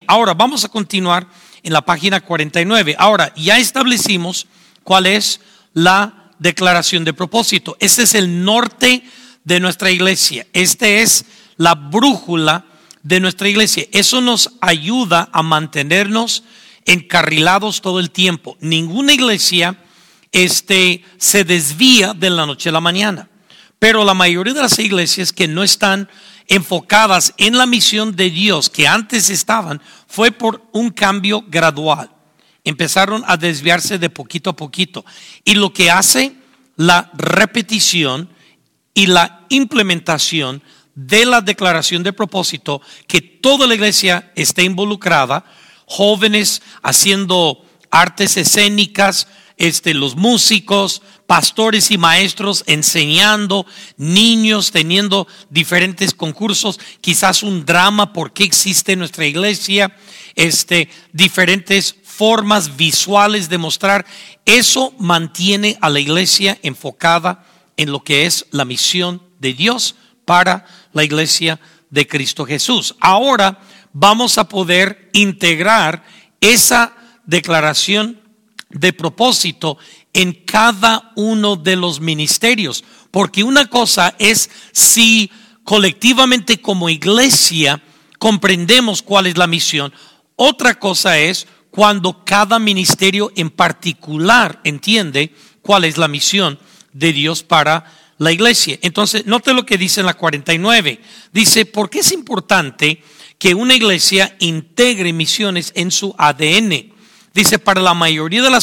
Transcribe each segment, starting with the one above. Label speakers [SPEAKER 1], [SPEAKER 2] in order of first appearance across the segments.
[SPEAKER 1] ahora vamos a continuar en la página 49. Ahora, ya establecimos cuál es la declaración de propósito. Ese es el norte de nuestra iglesia. Este es la brújula de nuestra iglesia. Eso nos ayuda a mantenernos encarrilados todo el tiempo. Ninguna iglesia se desvía de la noche a la mañana. Pero la mayoría de las iglesias que no están enfocadas en la misión de Dios que antes estaban, fue por un cambio gradual. Empezaron a desviarse de poquito a poquito. Y lo que hace la repetición y la implementación de la declaración de propósito, que toda la iglesia esté involucrada, jóvenes haciendo artes escénicas, los músicos, pastores y maestros enseñando, niños teniendo diferentes concursos, quizás un drama, por qué existe nuestra iglesia, diferentes formas visuales de mostrar. Eso mantiene a la iglesia enfocada en lo que es la misión de Dios para la iglesia de Cristo Jesús. Ahora vamos a poder integrar esa declaración de propósito en cada uno de los ministerios, porque una cosa es si colectivamente como iglesia comprendemos cuál es la misión, otra cosa es cuando cada ministerio en particular entiende cuál es la misión de Dios para la iglesia. Entonces, note lo que dice en la 49. Dice, ¿por qué es importante que una iglesia integre misiones en su ADN? Dice, para la mayoría de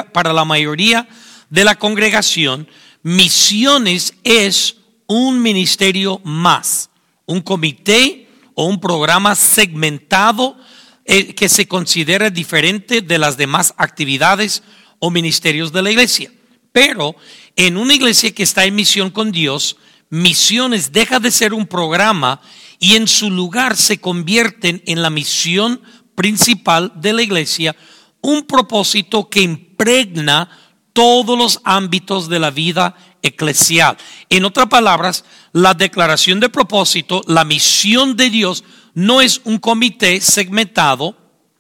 [SPEAKER 1] la congregación, misiones es un ministerio más, un comité o un programa segmentado que se considera diferente de las demás actividades o ministerios de la iglesia. Pero en una iglesia que está en misión con Dios, misiones deja de ser un programa y en su lugar se convierten en la misión principal de la iglesia, un propósito que impregna todos los ámbitos de la vida eclesial. En otras palabras, la declaración de propósito, la misión de Dios, no es un comité segmentado,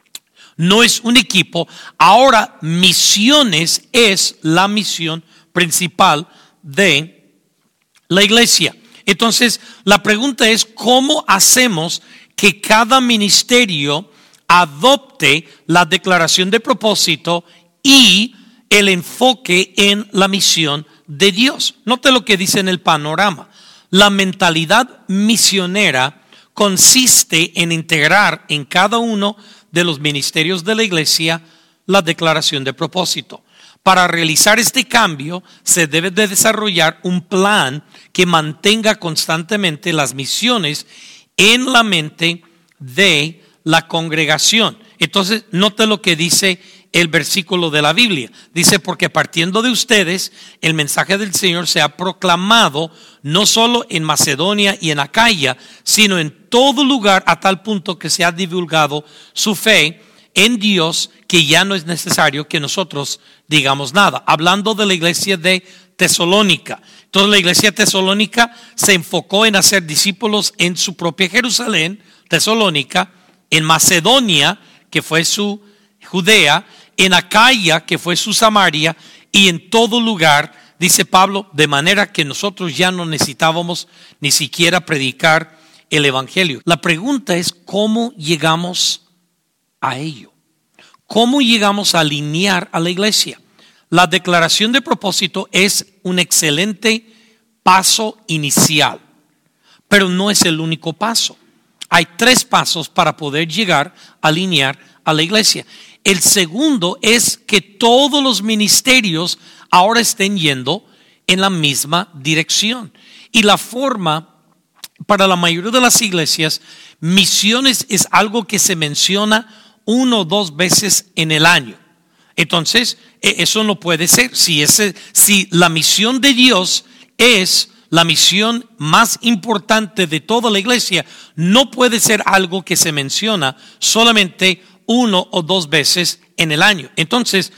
[SPEAKER 1] no es un equipo. Ahora, misiones es la misión principal de la iglesia. Entonces, la pregunta es, ¿cómo hacemos que cada ministerio adopte la declaración de propósito y el enfoque en la misión de Dios? Note lo que dice en el panorama. La mentalidad misionera consiste en integrar en cada uno de los ministerios de la iglesia la declaración de propósito. Para realizar este cambio se debe de desarrollar un plan que mantenga constantemente las misiones en la mente de la congregación. Entonces, note lo que dice el versículo de la Biblia. Dice, porque partiendo de ustedes, el mensaje del Señor se ha proclamado no solo en Macedonia y en Acaya, sino en todo lugar, a tal punto que se ha divulgado su fe en Dios, que ya no es necesario que nosotros digamos nada. Hablando de la iglesia de Tesalónica. Entonces, la iglesia de Tesalónica se enfocó en hacer discípulos en su propia Jerusalén, Tesalónica, en Macedonia, que fue su Judea, en Acaya, que fue su Samaria, y en todo lugar, dice Pablo, de manera que nosotros ya no necesitábamos ni siquiera predicar el evangelio. La pregunta es, ¿cómo llegamos a ello? ¿Cómo llegamos a alinear a la iglesia? La declaración de propósito es un excelente paso inicial, pero no es el único paso. Hay 3 pasos para poder llegar a alinear a la iglesia. El segundo es que todos los ministerios ahora estén yendo en la misma dirección. Y la forma, para la mayoría de las iglesias, misiones es algo que se menciona 1 o 2 veces en el año. Entonces, eso no puede ser. Si la misión de Dios es la misión más importante de toda la iglesia, no puede ser algo que se menciona solamente 1 o 2 veces en el año. Entonces,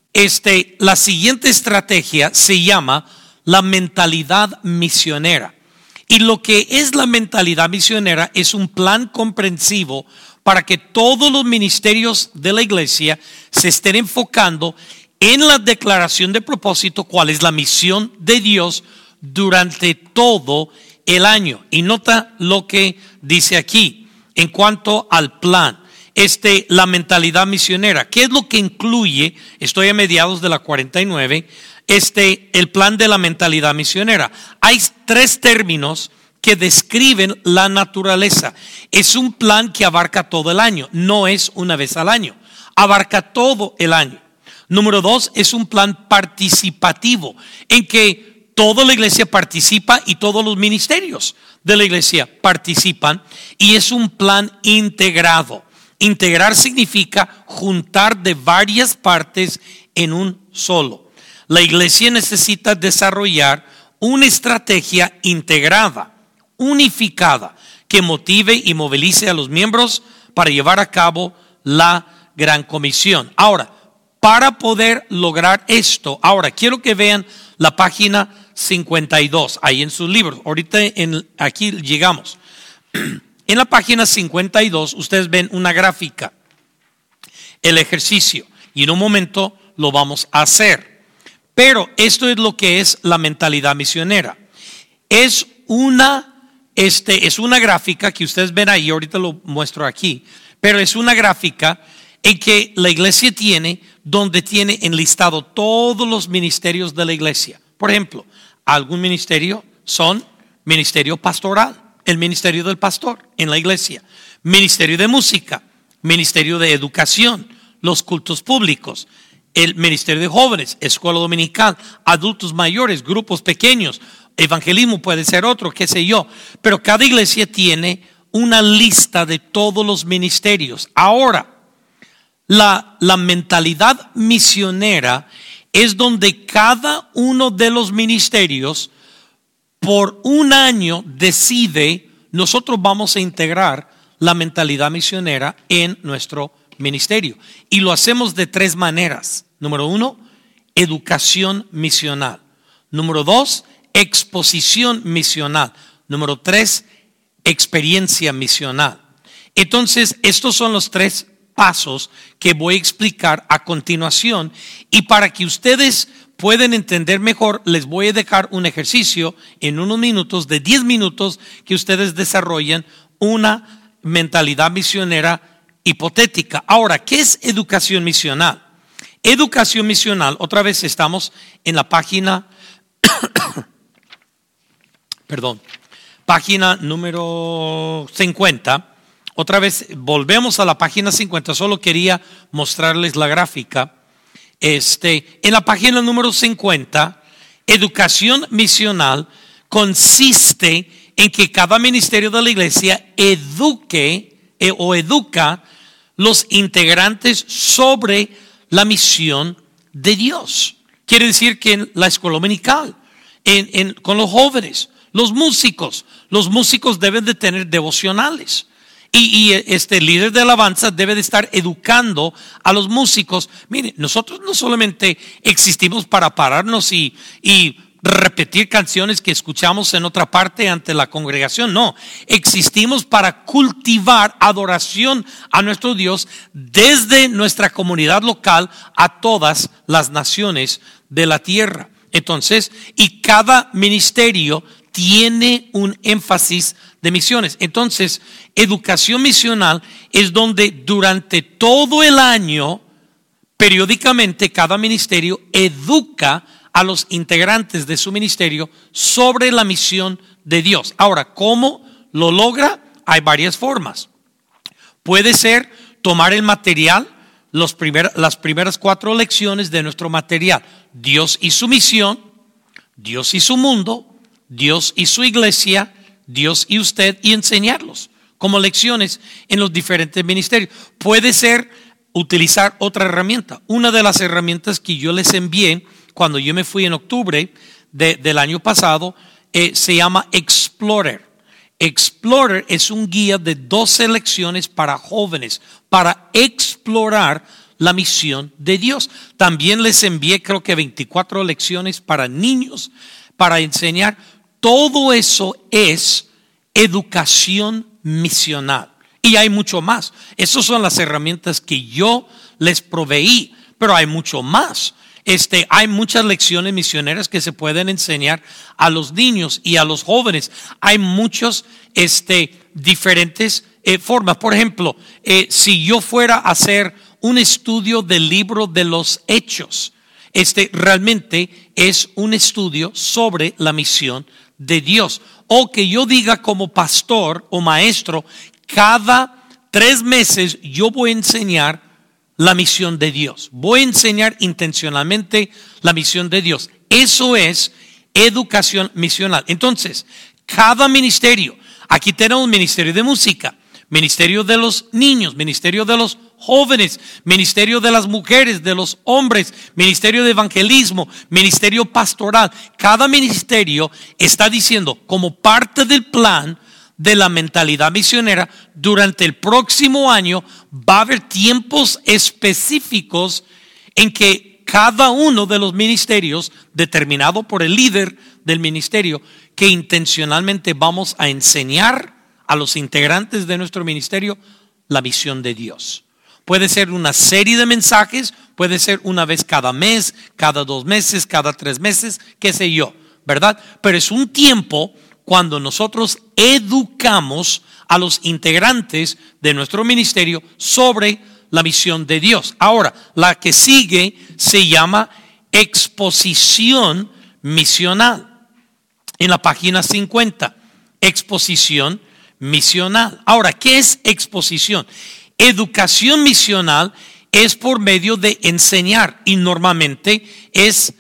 [SPEAKER 1] la siguiente estrategia se llama la mentalidad misionera. Y lo que es la mentalidad misionera es un plan comprensivo para que todos los ministerios de la iglesia se estén enfocando en la declaración de propósito, cuál es la misión de Dios durante todo el año. Y nota lo que dice aquí en cuanto al plan. La mentalidad misionera. ¿Qué es lo que incluye? Estoy a mediados de la 49. El plan de la mentalidad misionera. Hay 3 términos que describen la naturaleza. Es un plan que abarca todo el año. No es una vez al año. Abarca todo el año. Número 2, es un plan participativo en que toda la iglesia participa y todos los ministerios de la iglesia participan. Y es un plan integrado. Integrar significa juntar de varias partes en un solo. La iglesia necesita desarrollar una estrategia integrada, unificada, que motive y movilice a los miembros para llevar a cabo la gran comisión. Ahora, para poder lograr esto, ahora quiero que vean la página 52, ahí en sus libros. Ahorita aquí llegamos. En la página 52 ustedes ven una gráfica, el ejercicio, y en un momento lo vamos a hacer. Pero esto es lo que es la mentalidad misionera. Es una gráfica que ustedes ven ahí, ahorita lo muestro aquí, pero es una gráfica en que la iglesia tiene, donde tiene enlistado todos los ministerios de la iglesia. Por ejemplo, algún ministerio son ministerio pastoral, el ministerio del pastor en la iglesia, ministerio de música, ministerio de educación, los cultos públicos, el ministerio de jóvenes, escuela dominical, adultos mayores, grupos pequeños, evangelismo puede ser otro, qué sé yo, pero cada iglesia tiene una lista de todos los ministerios. Ahora, la mentalidad misionera es donde cada uno de los ministerios por un año decide, nosotros vamos a integrar la mentalidad misionera en nuestro ministerio. Y lo hacemos de 3 maneras. Número 1, educación misional. Número 2, exposición misional. Número 3, experiencia misional. Entonces, estos son los 3 pasos que voy a explicar a continuación, y para que ustedes puedan entender mejor, les voy a dejar un ejercicio en unos minutos, de 10 minutos, que ustedes desarrollen una mentalidad misionera hipotética. Ahora, ¿qué es educación misional? Educación misional, otra vez estamos en la página página número 50. Otra vez volvemos a la página 50, solo quería mostrarles la gráfica. En la página número 50, educación misional consiste en que cada ministerio de la iglesia educa los integrantes sobre la misión de Dios. Quiere decir que en la escuela dominical, con los jóvenes, los músicos deben de tener devocionales. Y este líder de alabanza debe de estar educando a los músicos. Mire, nosotros no solamente existimos para pararnos y repetir canciones que escuchamos en otra parte ante la congregación. No, existimos para cultivar adoración a nuestro Dios desde nuestra comunidad local a todas las naciones de la tierra. Entonces, y cada ministerio tiene un énfasis de misiones. Entonces, educación misional es donde durante todo el año, periódicamente, cada ministerio educa a los integrantes de su ministerio sobre la misión de Dios. Ahora, ¿cómo lo logra? Hay varias formas. Puede ser tomar el material, las primeras 4 lecciones de nuestro material. Dios y su misión, Dios y su mundo, Dios y su iglesia, Dios y usted, y enseñarlos como lecciones en los diferentes ministerios. Puede ser utilizar otra herramienta. Una de las herramientas que yo les envié cuando yo me fui en octubre del año pasado se llama Explorer. Explorer es un guía de 12 lecciones para jóvenes para explorar la misión de Dios. También les envié creo que 24 lecciones para niños para enseñar. Todo eso es educación misional. Y hay mucho más. Esas son las herramientas que yo les proveí, pero hay mucho más. Hay muchas lecciones misioneras que se pueden enseñar a los niños y a los jóvenes. Hay muchos diferentes formas. Por ejemplo, si yo fuera a hacer un estudio del libro de los Hechos, realmente es un estudio sobre la misión de Dios. O que yo diga como pastor o maestro, cada 3 meses yo voy a enseñar la misión de Dios. Voy a enseñar intencionalmente la misión de Dios. Eso es educación misional. Entonces, cada ministerio, aquí tenemos ministerio de música, ministerio de los niños, ministerio de los jóvenes, ministerio de las mujeres, de los hombres, ministerio de evangelismo, ministerio pastoral. Cada ministerio está diciendo, como parte del plan de la mentalidad misionera, durante el próximo año va a haber tiempos específicos en que cada uno de los ministerios, determinado por el líder del ministerio, que intencionalmente vamos a enseñar a los integrantes de nuestro ministerio la misión de Dios. Puede ser una serie de mensajes, puede ser una vez cada mes, cada 2 meses, cada 3 meses, qué sé yo, ¿verdad? Pero es un tiempo cuando nosotros educamos a los integrantes de nuestro ministerio sobre la misión de Dios. Ahora, la que sigue se llama exposición misional. En la página 50, exposición misional. Ahora, ¿qué es exposición? Educación misional es por medio de enseñar y normalmente es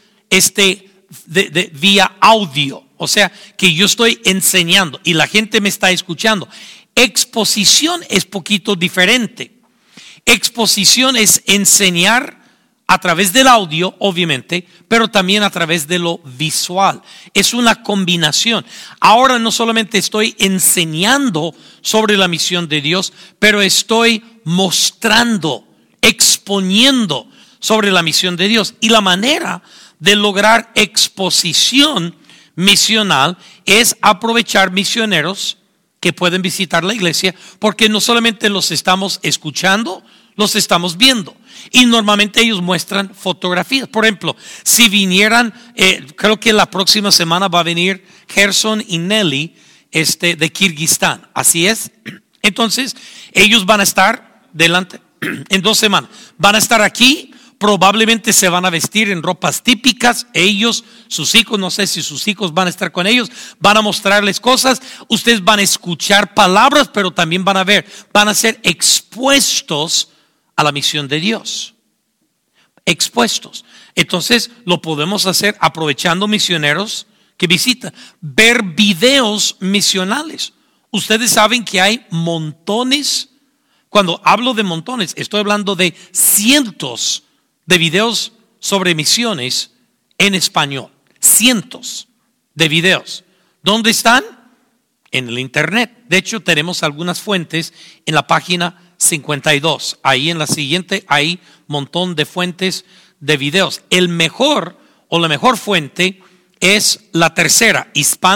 [SPEAKER 1] vía audio. O sea, que yo estoy enseñando y la gente me está escuchando. Exposición es poquito diferente. Exposición es enseñar a través del audio, obviamente, pero también a través de lo visual. Es una combinación. Ahora no solamente estoy enseñando sobre la misión de Dios, pero estoy mostrando, exponiendo sobre la misión de Dios. Y la manera de lograr exposición misional es aprovechar misioneros que pueden visitar la iglesia, porque no solamente los estamos escuchando, los estamos viendo. Y normalmente ellos muestran fotografías. Por ejemplo, si vinieran, creo que la próxima semana va a venir Gerson y Nelly de Kirguistán. Así es. Entonces, ellos van a estar delante en 2 semanas. Van a estar aquí. Probablemente se van a vestir en ropas típicas. Ellos, sus hijos, no sé si sus hijos van a estar con ellos. Van a mostrarles cosas. Ustedes van a escuchar palabras, pero también van a ver. Van a ser expuestos a la misión de Dios. Expuestos. Entonces lo podemos hacer aprovechando misioneros que visitan. Ver videos misionales. Ustedes saben que hay montones. Cuando hablo de montones, estoy hablando de cientos de videos sobre misiones en español. Cientos de videos. ¿Dónde están? En el internet. De hecho, tenemos algunas fuentes en la página 52. Ahí en la siguiente hay un montón de fuentes de videos. El mejor o la mejor fuente es la tercera,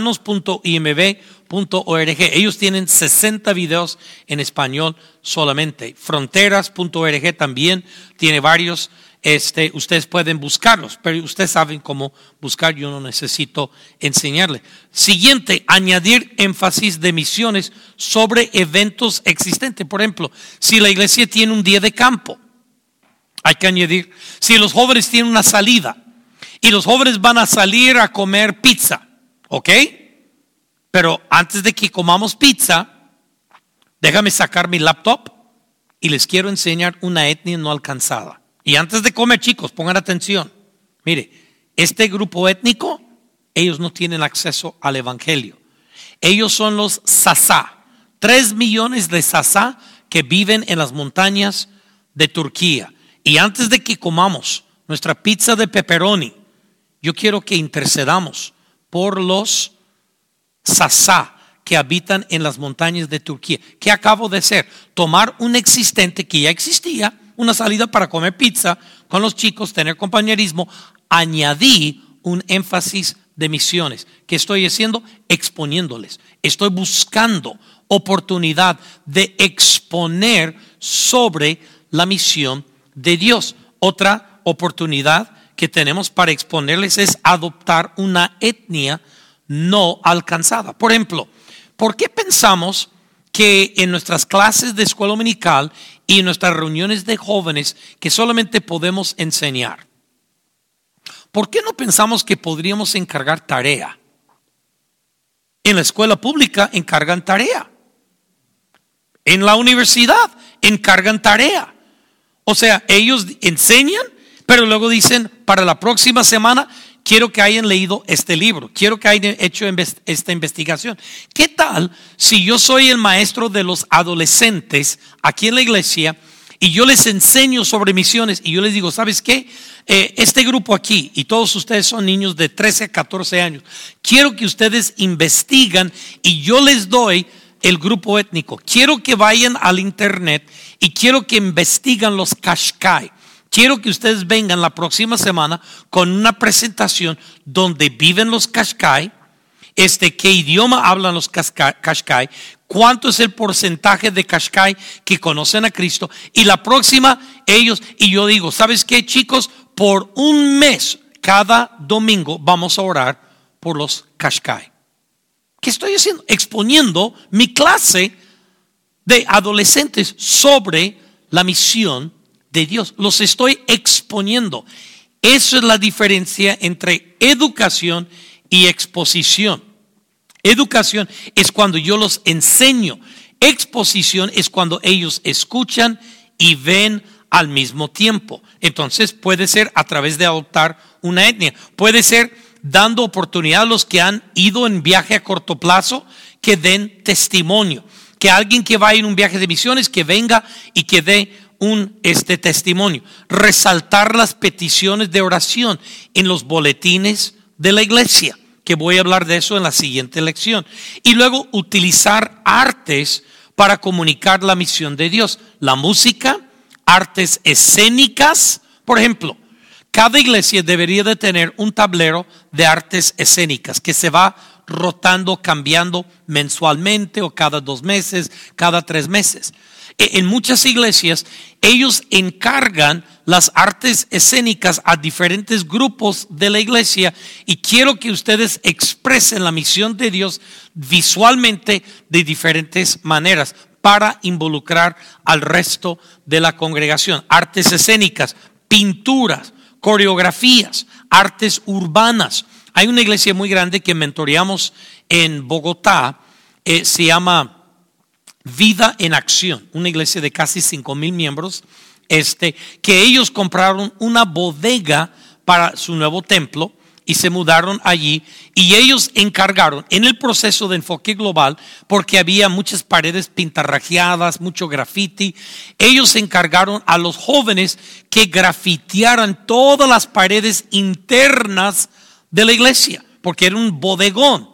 [SPEAKER 1] hispanos.imb.org. Ellos tienen 60 videos en español solamente. Fronteras.org también tiene varios. Ustedes pueden buscarlos, pero ustedes saben cómo buscar, yo no necesito enseñarles. Siguiente, añadir énfasis de misiones sobre eventos existentes. Por ejemplo, si la iglesia tiene un día de campo, hay que añadir. Si los jóvenes tienen una salida y los jóvenes van a salir a comer pizza, ¿ok? Pero antes de que comamos pizza, déjame sacar mi laptop y les quiero enseñar una etnia no alcanzada. Y antes de comer, chicos, pongan atención. Mire, este grupo étnico, ellos no tienen acceso al evangelio. Ellos son los Sasa. 3 millones de Sasa que viven en las montañas de Turquía. Y antes de que comamos nuestra pizza de pepperoni, yo quiero que intercedamos por los Sasa que habitan en las montañas de Turquía. ¿Qué acabo de hacer? Tomar un existente que ya existía, una salida para comer pizza con los chicos, tener compañerismo. Añadí un énfasis de misiones. ¿Qué estoy haciendo? Exponiéndoles. Estoy buscando oportunidad de exponer sobre la misión de Dios. Otra oportunidad que tenemos para exponerles es adoptar una etnia no alcanzada. Por ejemplo, ¿por qué pensamos que en nuestras clases de escuela dominical y en nuestras reuniones de jóvenes que solamente podemos enseñar? ¿Por qué no pensamos que podríamos encargar tarea? En la escuela pública encargan tarea. En la universidad encargan tarea. O sea, ellos enseñan, pero luego dicen, para la próxima semana quiero que hayan leído este libro, quiero que hayan hecho esta investigación. ¿Qué tal si yo soy el maestro de los adolescentes aquí en la iglesia y yo les enseño sobre misiones y yo les digo, ¿sabes qué? Este grupo aquí, y todos ustedes son niños de 13 a 14 años, quiero que ustedes investigan y yo les doy el grupo étnico. Quiero que vayan al internet y quiero que investigan los Qashqai. Quiero que ustedes vengan la próxima semana con una presentación donde viven los Qashqai, qué idioma hablan los Qashqai, cuánto es el porcentaje de Qashqai que conocen a Cristo. Y la próxima ellos, y yo digo, ¿sabes qué, chicos? Por un mes, cada domingo vamos a orar por los Qashqai. ¿Qué estoy haciendo? Exponiendo mi clase de adolescentes sobre la misión de Dios. Los estoy exponiendo. Eso es la diferencia entre educación y exposición. Educación es cuando yo los enseño. Exposición es cuando ellos escuchan y ven al mismo tiempo. Entonces puede ser a través de adoptar una etnia. Puede ser dando oportunidad a los que han ido en viaje a corto plazo que den testimonio. Que alguien que vaya en un viaje de misiones que venga y que dé un testimonio. Resaltar las peticiones de oración en los boletines de la iglesia, que voy a hablar de eso en la siguiente lección. Y luego utilizar artes para comunicar la misión de Dios. La música, artes escénicas. Por ejemplo, cada iglesia debería de tener un tablero de artes escénicas que se va rotando, cambiando mensualmente o cada 2 meses, cada 3 meses. En muchas iglesias ellos encargan las artes escénicas a diferentes grupos de la iglesia y quiero que ustedes expresen la misión de Dios visualmente de diferentes maneras para involucrar al resto de la congregación. Artes escénicas, pinturas, coreografías, artes urbanas. Hay una iglesia muy grande que mentoreamos en Bogotá, se llama Vida en Acción, una iglesia de casi 5,000 miembros, que ellos compraron una bodega para su nuevo templo y se mudaron allí y ellos encargaron en el proceso de enfoque global, porque había muchas paredes pintarrajeadas, mucho graffiti, ellos encargaron a los jóvenes que grafitearan todas las paredes internas de la iglesia, porque era un bodegón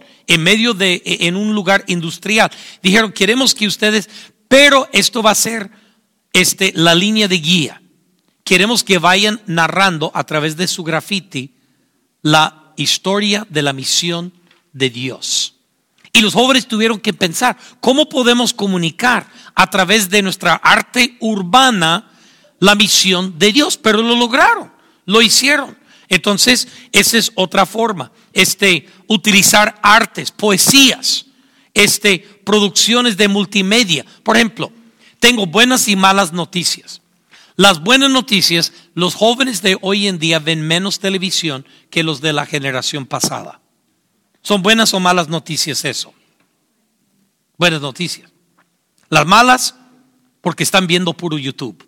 [SPEAKER 1] en un lugar industrial. Dijeron, queremos que ustedes, pero esto va a ser la línea de guía. Queremos que vayan narrando a través de su graffiti la historia de la misión de Dios. Y los jóvenes tuvieron que pensar, ¿cómo podemos comunicar a través de nuestra arte urbana la misión de Dios? Pero lo lograron, lo hicieron. Entonces, esa es otra forma. Utilizar artes, poesías, producciones de multimedia. Por ejemplo, tengo buenas y malas noticias. Las buenas noticias, los jóvenes de hoy en día ven menos televisión que los de la generación pasada. ¿Son buenas o malas noticias eso? Buenas noticias. Las malas, porque están viendo puro YouTube.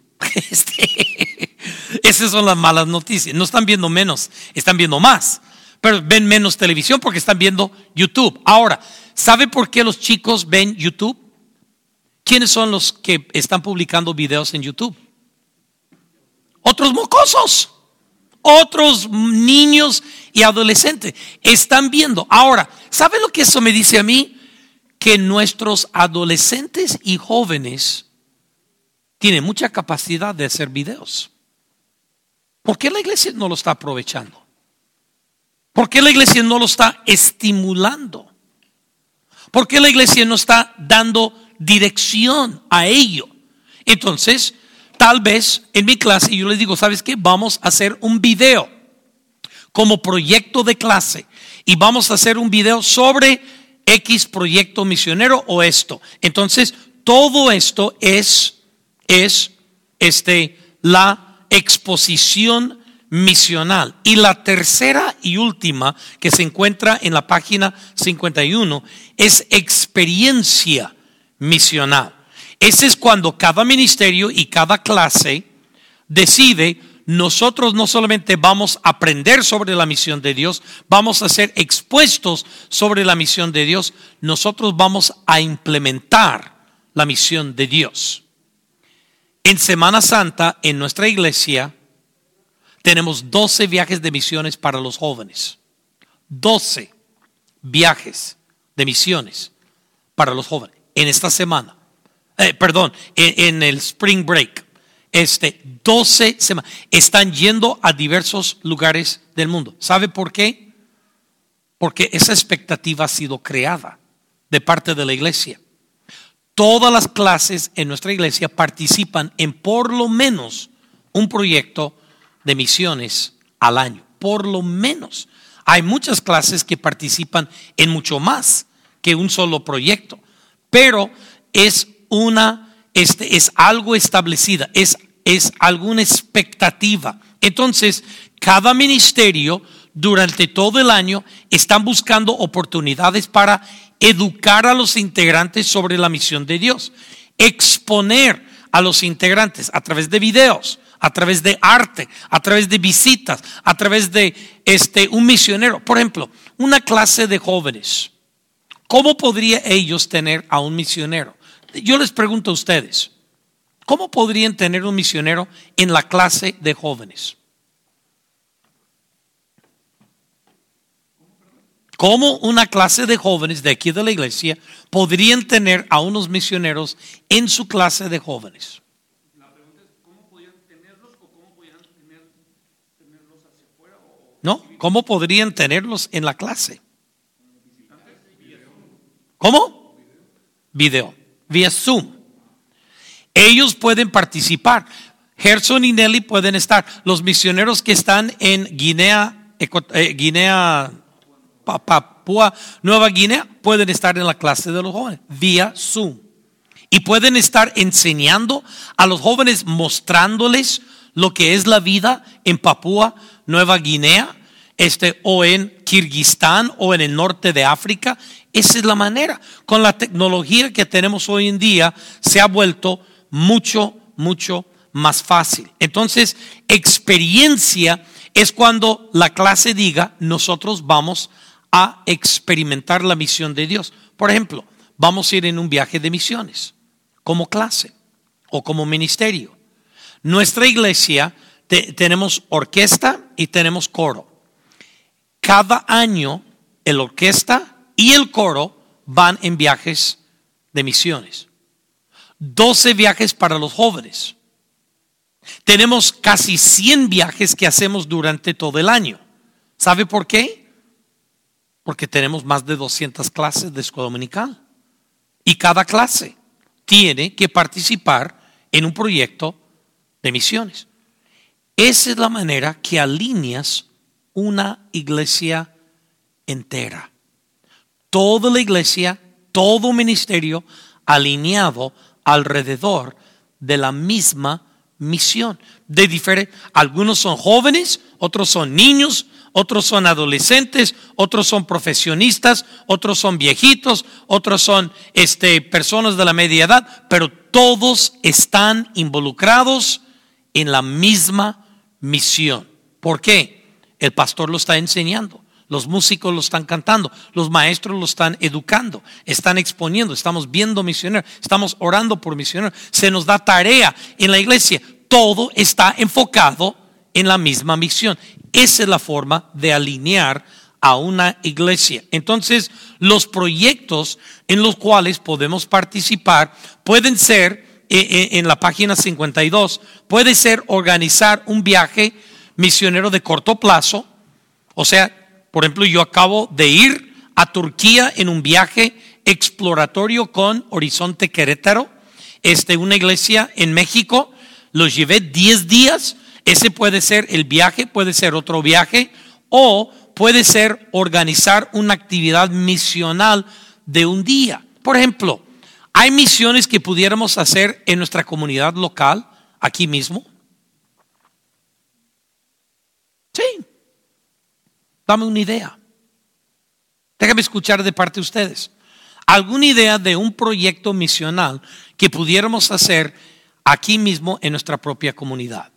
[SPEAKER 1] Esas son las malas noticias. No están viendo menos, están viendo más. Pero ven menos televisión porque están viendo YouTube. Ahora, ¿sabe por qué los chicos ven YouTube? ¿Quiénes son los que están publicando videos en YouTube? Otros mocosos, otros niños y adolescentes están viendo. Ahora, ¿sabe lo que eso me dice a mí? Que nuestros adolescentes y jóvenes tienen mucha capacidad de hacer videos. ¿Por qué la iglesia no lo está aprovechando? ¿Por qué la iglesia no lo está estimulando? ¿Por qué la iglesia no está dando dirección a ello. Entonces, tal vez en mi clase yo les digo, ¿sabes qué? Vamos a hacer un video como proyecto de clase y vamos a hacer un video sobre X proyecto misionero o esto. Entonces, todo esto es la exposición misional. Y la tercera y última que se encuentra en la página 51 es experiencia misional. Ese es cuando cada ministerio y cada clase decide: nosotros no solamente vamos a aprender sobre la misión de Dios, vamos a ser expuestos sobre la misión de Dios, nosotros vamos a implementar la misión de Dios. En Semana Santa, en nuestra iglesia, tenemos 12 viajes de misiones para los jóvenes. 12 viajes de misiones para los jóvenes en esta semana. En el Spring Break. 12 semanas. Están yendo a diversos lugares del mundo. ¿Sabe por qué? Porque esa expectativa ha sido creada de parte de la iglesia. Todas las clases en nuestra iglesia participan en por lo menos un proyecto de misiones al año. Por lo menos. Hay muchas clases que participan en mucho más que un solo proyecto. Pero es algo establecida, es alguna expectativa. Entonces, cada ministerio durante todo el año están buscando oportunidades para educar a los integrantes sobre la misión de Dios, exponer a los integrantes a través de videos, a través de arte, a través de visitas, a través de un misionero. Por ejemplo, una clase de jóvenes, ¿cómo podría ellos tener a un misionero? Yo les pregunto a ustedes, ¿cómo podrían tener un misionero en la clase de jóvenes? ¿Cómo una clase de jóvenes de aquí de la iglesia podrían tener a unos misioneros en su clase de jóvenes?
[SPEAKER 2] La pregunta es, ¿cómo podrían tenerlos o cómo podrían tenerlos hacia afuera?
[SPEAKER 1] No, ¿cómo podrían tenerlos en la clase? ¿Cómo? Video. Vía Zoom. Ellos pueden participar. Gerson y Nelly pueden estar. Los misioneros que están en Papúa Nueva Guinea pueden estar en la clase de los jóvenes vía Zoom. Y pueden estar enseñando a los jóvenes, mostrándoles lo que es la vida en Papúa Nueva Guinea, o en Kirguistán o en el norte de África. Esa es la manera. Con la tecnología que tenemos hoy en día se ha vuelto mucho más fácil. Entonces, experiencia es cuando la clase diga: nosotros vamos a experimentar la misión de Dios. Por ejemplo, vamos a ir en un viaje de misiones como clase o como ministerio. Nuestra iglesia tenemos orquesta y tenemos coro. Cada año el orquesta y el coro van en viajes de misiones. 12 viajes para los jóvenes. Tenemos casi 100 viajes que hacemos durante todo el año. ¿Sabe por qué? Porque tenemos más de 200 clases de escuela dominical. Y cada clase tiene que participar en un proyecto de misiones. Esa es la manera que alineas una iglesia entera. Toda la iglesia, todo ministerio alineado alrededor de la misma misión. Algunos son jóvenes, otros son niños, otros son adolescentes, otros son profesionistas, otros son viejitos, otros son personas de la media edad, pero todos están involucrados en la misma misión. ¿Por qué? El pastor lo está enseñando, los músicos lo están cantando, los maestros lo están educando, están exponiendo, estamos viendo misioneros, estamos orando por misioneros, se nos da tarea en la iglesia. Todo está enfocado en la misma misión. Esa es la forma de alinear a una iglesia. Entonces, los proyectos en los cuales podemos participar pueden ser, en la página 52, puede ser organizar un viaje misionero de corto plazo. O sea, por ejemplo, yo acabo de ir a Turquía en un viaje exploratorio con Horizonte Querétaro, una iglesia en México. Los llevé 10 días. Ese puede ser el viaje, puede ser otro viaje, o puede ser organizar una actividad misional de un día. Por ejemplo, hay misiones que pudiéramos hacer en nuestra comunidad local, aquí mismo. Sí. Dame una idea. Déjame escuchar de parte de ustedes. ¿Alguna idea de un proyecto misional que pudiéramos hacer aquí mismo en nuestra propia comunidad?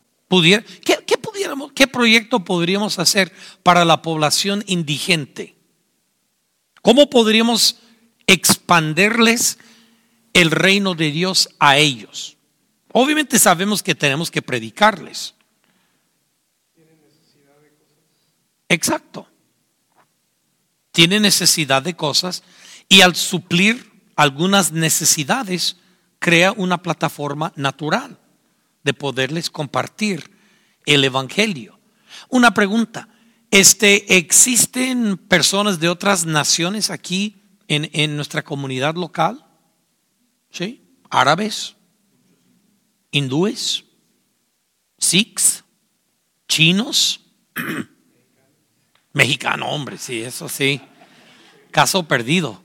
[SPEAKER 1] ¿Qué proyecto podríamos hacer para la población indigente? ¿Cómo podríamos expandirles el reino de Dios a ellos? Obviamente sabemos que tenemos que predicarles.
[SPEAKER 2] ¿Tienen necesidad de cosas?
[SPEAKER 1] Exacto. Tienen necesidad de cosas y al suplir algunas necesidades crea una plataforma natural de poderles compartir el evangelio. Una pregunta, ¿existen personas de otras naciones aquí en nuestra comunidad local? ¿Sí? ¿Árabes? ¿Hindúes? ¿Sikhs? ¿Chinos? Mexicano, hombre, sí, eso sí. Caso perdido.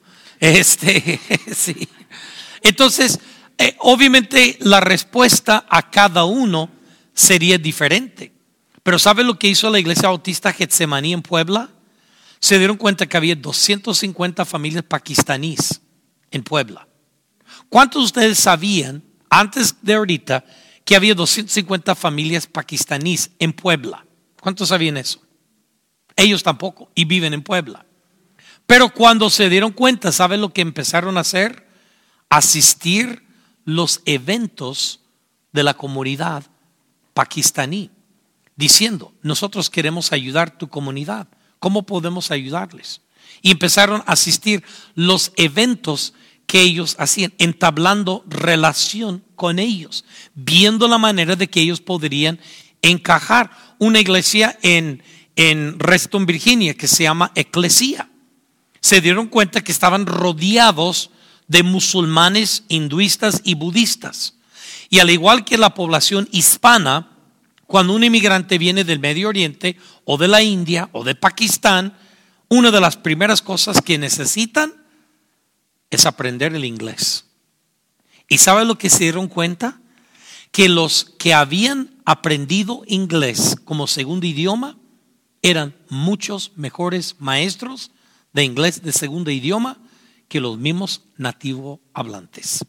[SPEAKER 1] Sí. Entonces, obviamente la respuesta a cada uno sería diferente. Pero ¿sabe lo que hizo la iglesia bautista Getsemaní en Puebla? Se dieron cuenta que había 250 familias pakistaníes en Puebla. ¿Cuántos de ustedes sabían antes de ahorita que había 250 familias pakistaníes en Puebla? ¿Cuántos sabían eso? Ellos tampoco, y viven en Puebla. Pero cuando se dieron cuenta, ¿saben lo que empezaron a hacer? Asistir los eventos de la comunidad pakistaní, diciendo, nosotros queremos ayudar a tu comunidad. ¿Cómo podemos ayudarles? Y empezaron a asistir los eventos que ellos hacían, entablando relación con ellos, viendo la manera de que ellos podrían encajar. Una iglesia en Reston, Virginia, que se llama Eclesia. Se dieron cuenta que estaban rodeados de musulmanes, hinduistas y budistas. Y al igual que la población hispana, cuando un inmigrante viene del Medio Oriente o de la India o de Pakistán, una de las primeras cosas que necesitan es aprender el inglés. ¿Y sabe lo que se dieron cuenta? Que los que habían aprendido inglés como segundo idioma eran muchos mejores maestros de inglés de segundo idioma que los mismos nativo hablantes.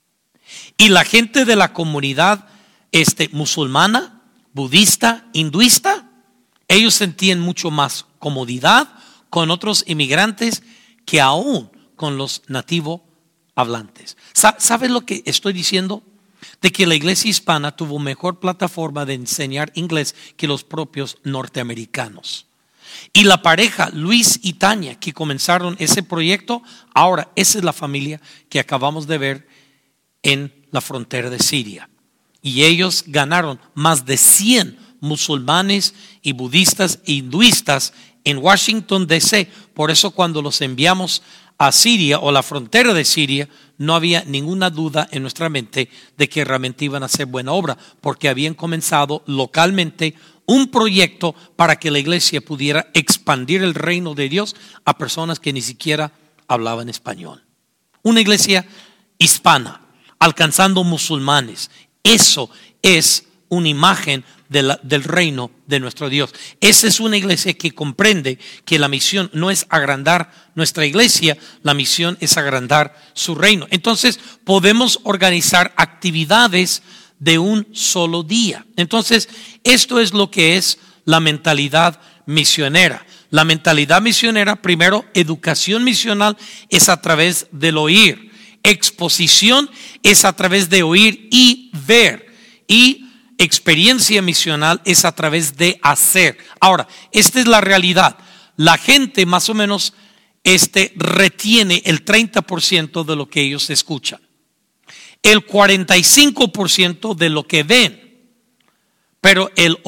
[SPEAKER 1] Y la gente de la comunidad musulmana, budista, hinduista, ellos sentían mucho más comodidad con otros inmigrantes que aún con los nativo hablantes. ¿Sabes lo que estoy diciendo? De que la iglesia hispana tuvo mejor plataforma de enseñar inglés que los propios norteamericanos. Y la pareja Luis y Tania que comenzaron ese proyecto, ahora esa es la familia que acabamos de ver en la frontera de Siria. Y ellos ganaron más de 100 musulmanes y budistas e hinduistas en Washington, D.C. Por eso cuando los enviamos a Siria o la frontera de Siria, no había ninguna duda en nuestra mente de que realmente iban a hacer buena obra, porque habían comenzado localmente un proyecto para que la iglesia pudiera expandir el reino de Dios a personas que ni siquiera hablaban español. Una iglesia hispana, alcanzando musulmanes. Eso es una imagen del reino de nuestro Dios. Esa es una iglesia que comprende que la misión no es agrandar nuestra iglesia, la misión es agrandar su reino. Entonces podemos organizar actividades de un solo día. Entonces esto es lo que es la mentalidad misionera. La mentalidad misionera, primero, educación misional es a través del oír. Exposición es a través de oír y ver. Y experiencia misional es a través de hacer. Ahora, esta es la realidad. La gente más o menos retiene el 30% de lo que ellos escuchan, el 45% de lo que ven, pero el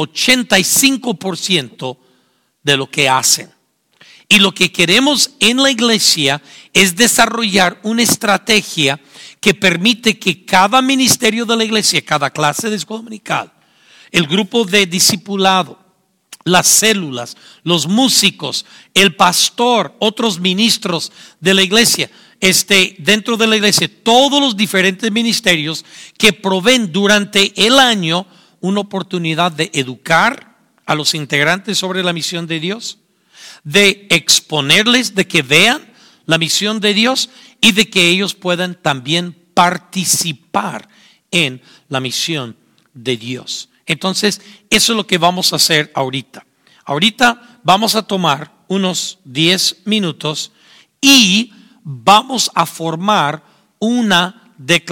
[SPEAKER 1] 85% de lo que hacen. Y lo que queremos en la iglesia es desarrollar una estrategia que permite que cada ministerio de la iglesia, cada clase de escuela dominical, el grupo de discipulado, las células, los músicos, el pastor, otros ministros de la iglesia, dentro de la iglesia, todos los diferentes ministerios que proveen durante el año una oportunidad de educar a los integrantes sobre la misión de Dios, de exponerles, de que vean la misión de Dios y de que ellos puedan también participar en la misión de Dios. Entonces, eso es lo que vamos a hacer ahorita. Ahorita vamos a tomar unos 10 minutos y vamos a formar una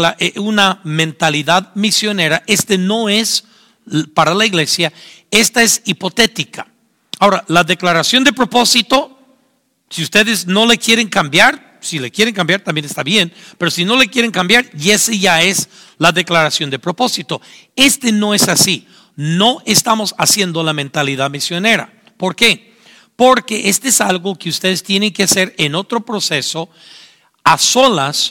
[SPEAKER 1] mentalidad misionera. No es para la iglesia, esta es hipotética. Ahora, la declaración de propósito, si ustedes no le quieren cambiar, si le quieren cambiar también está bien, pero si no le quieren cambiar, y ese ya es la declaración de propósito. No es así. No estamos haciendo la mentalidad misionera. ¿Por qué? Porque es algo que ustedes tienen que hacer en otro proceso, a solas,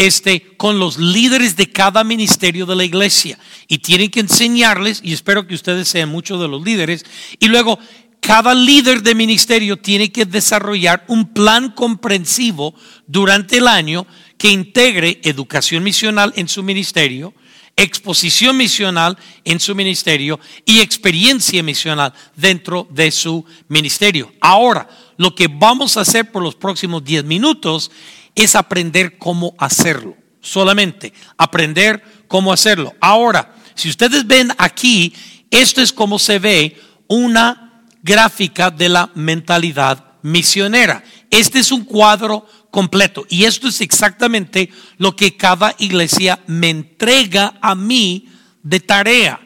[SPEAKER 1] con los líderes de cada ministerio de la iglesia. Y tienen que enseñarles, y espero que ustedes sean muchos de los líderes, y luego cada líder de ministerio tiene que desarrollar un plan comprensivo durante el año que integre educación misional en su ministerio, exposición misional en su ministerio y experiencia misional dentro de su ministerio. Ahora, lo que vamos a hacer por los próximos 10 minutos es aprender cómo hacerlo. Solamente aprender cómo hacerlo. Ahora, si ustedes ven aquí, esto es como se ve una gráfica de la mentalidad misionera. Este es un cuadro completo y esto es exactamente lo que cada iglesia me entrega a mí de tarea.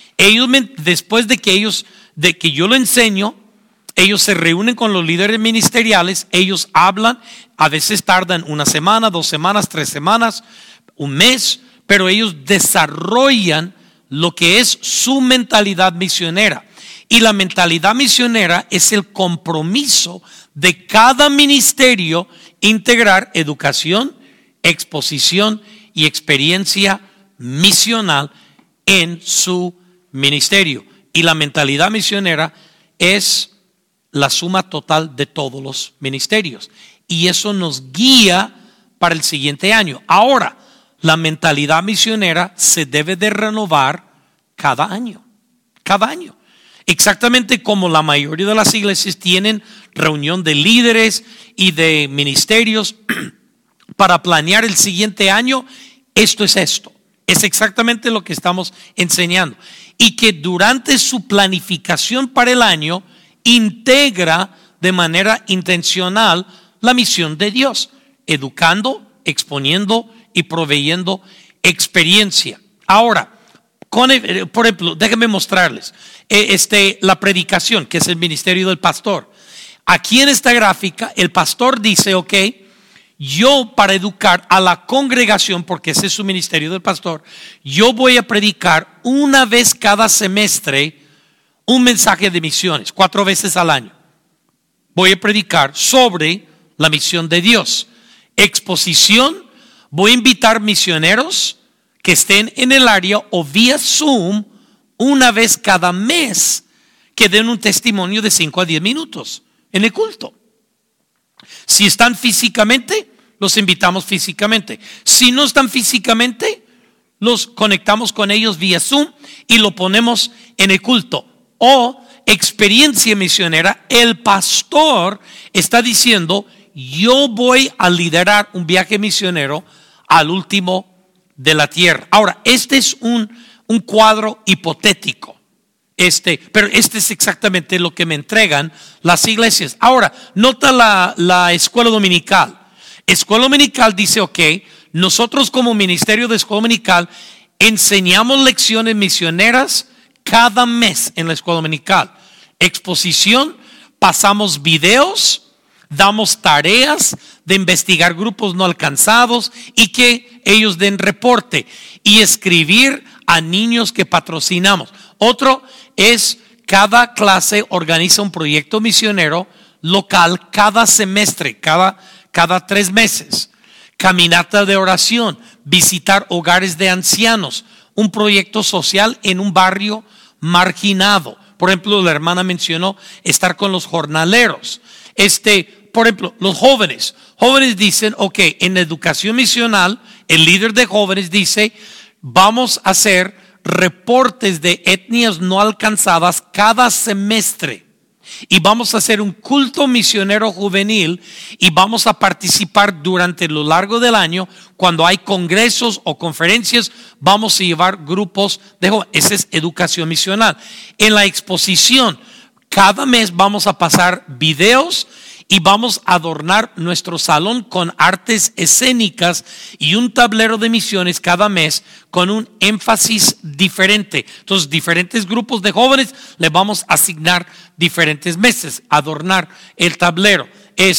[SPEAKER 1] Después de que yo lo enseño, ellos se reúnen con los líderes ministeriales, ellos hablan, a veces tardan 1 semana, 2 semanas, 3 semanas, 1 mes, pero ellos desarrollan lo que es su mentalidad misionera. Y la mentalidad misionera es el compromiso de cada ministerio integrar educación, exposición y experiencia misional en su ministerio. Y la mentalidad misionera es la suma total de todos los ministerios. Y eso nos guía para el siguiente año. Ahora, la mentalidad misionera se debe de renovar cada año. Cada año. Exactamente como la mayoría de las iglesias tienen reunión de líderes y de ministerios para planear el siguiente año, esto. Es exactamente lo que estamos enseñando. Y que durante su planificación para el año, integra de manera intencional la misión de Dios, educando, exponiendo y proveyendo experiencia. Ahora, por ejemplo, déjenme mostrarles la predicación, que es el ministerio del pastor. Aquí en esta gráfica, el pastor dice, ok, yo para educar a la congregación, porque ese es su ministerio del pastor, yo voy a predicar 1 vez cada semestre un mensaje de misiones, 4 veces al año. Voy a predicar sobre la misión de Dios. Exposición, voy a invitar misioneros que estén en el área o vía Zoom 1 vez cada mes, que den un testimonio de 5 a 10 minutos en el culto. Si están físicamente, los invitamos físicamente. Si no están físicamente, los conectamos con ellos vía Zoom y lo ponemos en el culto. O experiencia misionera, el pastor está diciendo, yo voy a liderar un viaje misionero al último de la tierra. Ahora, este es un cuadro hipotético. Pero es exactamente lo que me entregan las iglesias. Ahora, nota la escuela dominical. Escuela dominical dice, ok, nosotros como ministerio de escuela dominical enseñamos lecciones misioneras cada mes en la escuela dominical. Exposición, pasamos videos, damos tareas de investigar grupos no alcanzados y que ellos den reporte y escribir a niños que patrocinamos. Otro es cada clase organiza un proyecto misionero local cada semestre, cada cada 3 meses. Caminata de oración, visitar hogares de ancianos, un proyecto social en un barrio marginado. Por ejemplo, la hermana mencionó estar con los jornaleros. Por ejemplo, los jóvenes. Jóvenes dicen, ok, en educación misional, el líder de jóvenes dice, vamos a hacer reportes de etnias no alcanzadas cada semestre. Y vamos a hacer un culto misionero juvenil y vamos a participar durante lo largo del año. Cuando hay congresos o conferencias, vamos a llevar grupos de jóvenes. Esa es educación misional. En la exposición, cada mes vamos a pasar videos y vamos a adornar nuestro salón con artes escénicas y un tablero de misiones cada mes con un énfasis diferente. Entonces, diferentes grupos de jóvenes le vamos a asignar diferentes meses, adornar el tablero.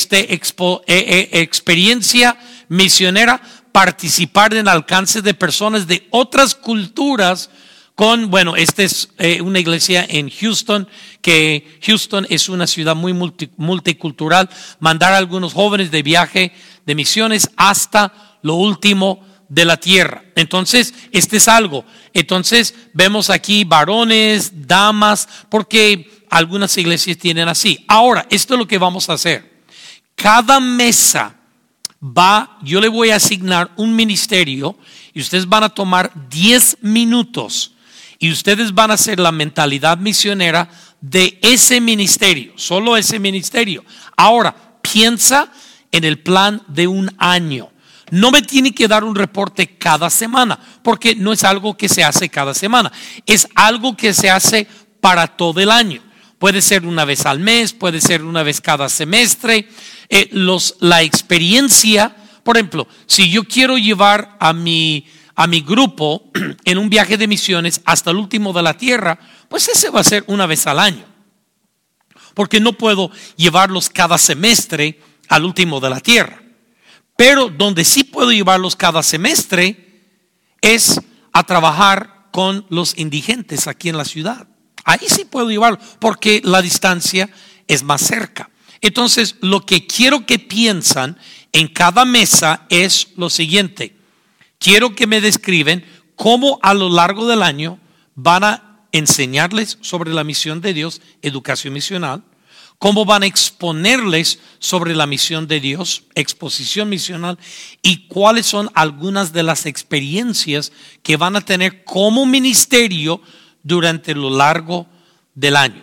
[SPEAKER 1] Experiencia misionera, participar en el alcance de personas de otras culturas. Esta es una iglesia en Houston, que Houston es una ciudad muy multicultural. Mandar a algunos jóvenes de viaje de misiones hasta lo último de la tierra. Entonces, es algo. Entonces, vemos aquí varones, damas, porque algunas iglesias tienen así. Ahora, esto es lo que vamos a hacer. Cada mesa yo le voy a asignar un ministerio y ustedes van a tomar 10 minutos. Y ustedes van a hacer la mentalidad misionera de ese ministerio, solo ese ministerio. Ahora, piensa en el plan de un año. No me tiene que dar un reporte cada semana, porque no es algo que se hace cada semana. Es algo que se hace para todo el año. Puede ser una vez al mes, puede ser una vez cada semestre. La experiencia, por ejemplo, si yo quiero llevar a mi grupo en un viaje de misiones hasta el último de la tierra, pues ese va a ser una vez al año. Porque no puedo llevarlos cada semestre al último de la tierra. Pero donde sí puedo llevarlos cada semestre es a trabajar con los indigentes aquí en la ciudad. Ahí sí puedo llevarlo porque la distancia es más cerca. Entonces, lo que quiero que piensan en cada mesa es lo siguiente. Quiero que me describen cómo a lo largo del año van a enseñarles sobre la misión de Dios, educación misional, cómo van a exponerles sobre la misión de Dios, exposición misional, y cuáles son algunas de las experiencias que van a tener como ministerio durante lo largo del año.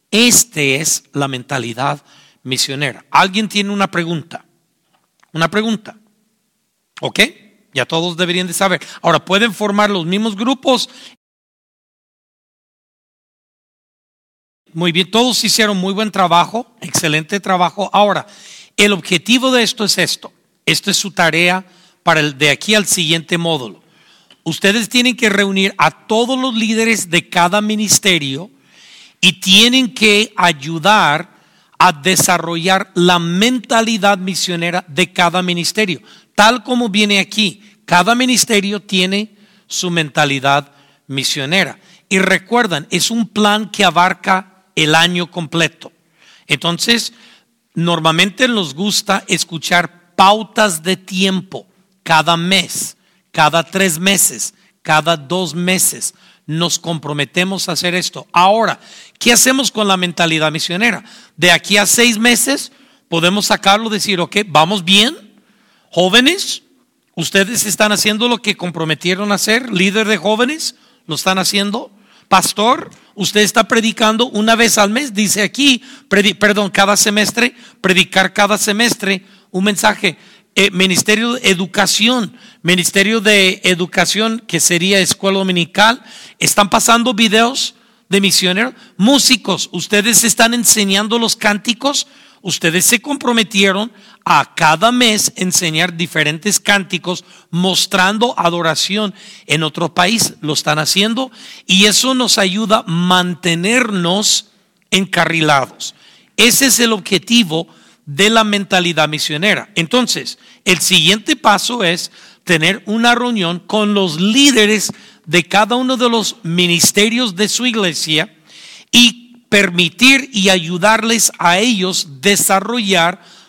[SPEAKER 1] Es la mentalidad misionera. ¿Alguien tiene una pregunta? ¿Una pregunta? ¿Ok? Ya todos deberían de saber. Ahora, ¿pueden formar los mismos grupos? Muy bien, todos hicieron muy buen trabajo, excelente trabajo. Ahora, el objetivo de esto es esto. Esto es su tarea para de aquí al siguiente módulo. Ustedes tienen que reunir a todos los líderes de cada ministerio y tienen que ayudar a desarrollar la mentalidad misionera de cada ministerio. Tal como viene aquí, cada ministerio tiene su mentalidad misionera. Y recuerdan, es un plan que abarca el año completo. Entonces, normalmente nos gusta escuchar pautas de tiempo cada mes, cada 3 meses, cada 2 meses. Nos comprometemos a hacer esto. Ahora, ¿qué hacemos con la mentalidad misionera? De aquí a 6 meses podemos sacarlo y decir, ok, vamos bien. Jóvenes, ustedes están haciendo lo que comprometieron a hacer. Líder de jóvenes, lo están haciendo. Pastor, usted está predicando una vez al mes. Dice aquí, cada semestre, predicar cada semestre un mensaje. Ministerio de Educación, que sería escuela dominical, están pasando videos de misioneros. Músicos, ustedes están enseñando los cánticos. Ustedes se comprometieron a cada mes enseñar diferentes cánticos mostrando adoración en otro país. Lo están haciendo y eso nos ayuda a mantenernos encarrilados. Ese es el objetivo de la mentalidad misionera. Entonces, el siguiente paso es tener una reunión con los líderes de cada uno de los ministerios de su iglesia y permitir y ayudarles a ellos desarrollar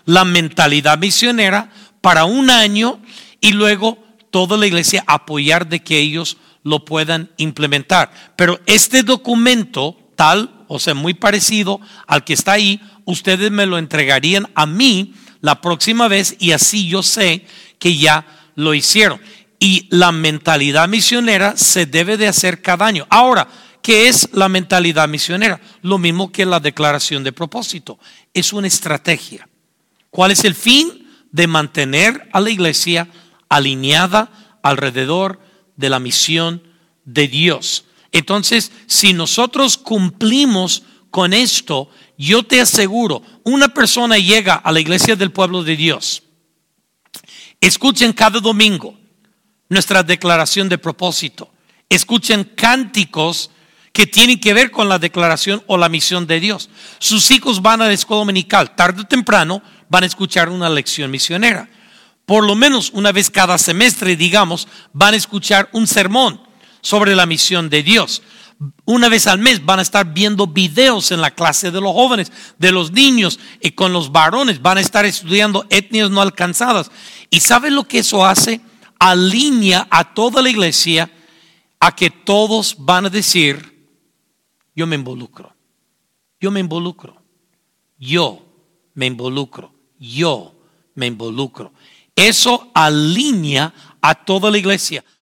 [SPEAKER 1] la mentalidad misionera para un año y luego toda la iglesia apoyar de que ellos lo puedan implementar. Pero este documento, tal, o sea, muy parecido al que está ahí, ustedes me lo entregarían a mí la próxima vez y así yo sé que ya lo hicieron. Y la mentalidad misionera se debe de hacer cada año. Ahora, ¿qué es la mentalidad misionera? Lo mismo que la declaración de propósito. Es una estrategia. ¿Cuál es el fin? De mantener a la iglesia alineada alrededor de la misión de Dios. Entonces, si nosotros cumplimos con esto, yo te aseguro, una persona llega a la iglesia del pueblo de Dios. Escuchen cada domingo nuestra declaración de propósito. Escuchen cánticos que tienen que ver con la declaración o la misión de Dios. Sus hijos van a la escuela dominical. Tarde o temprano van a escuchar una lección misionera. Por lo menos una vez cada semestre, digamos, van a escuchar un sermón sobre la misión de Dios. Una vez al mes van a estar viendo videos en la clase de los jóvenes, de los niños y con los varones. Van a estar estudiando etnias no alcanzadas. ¿Y saben lo que eso hace? Alinea a toda la iglesia a que todos van a decir: yo me involucro, yo me involucro, yo me involucro, yo me involucro. Eso alinea a toda la iglesia.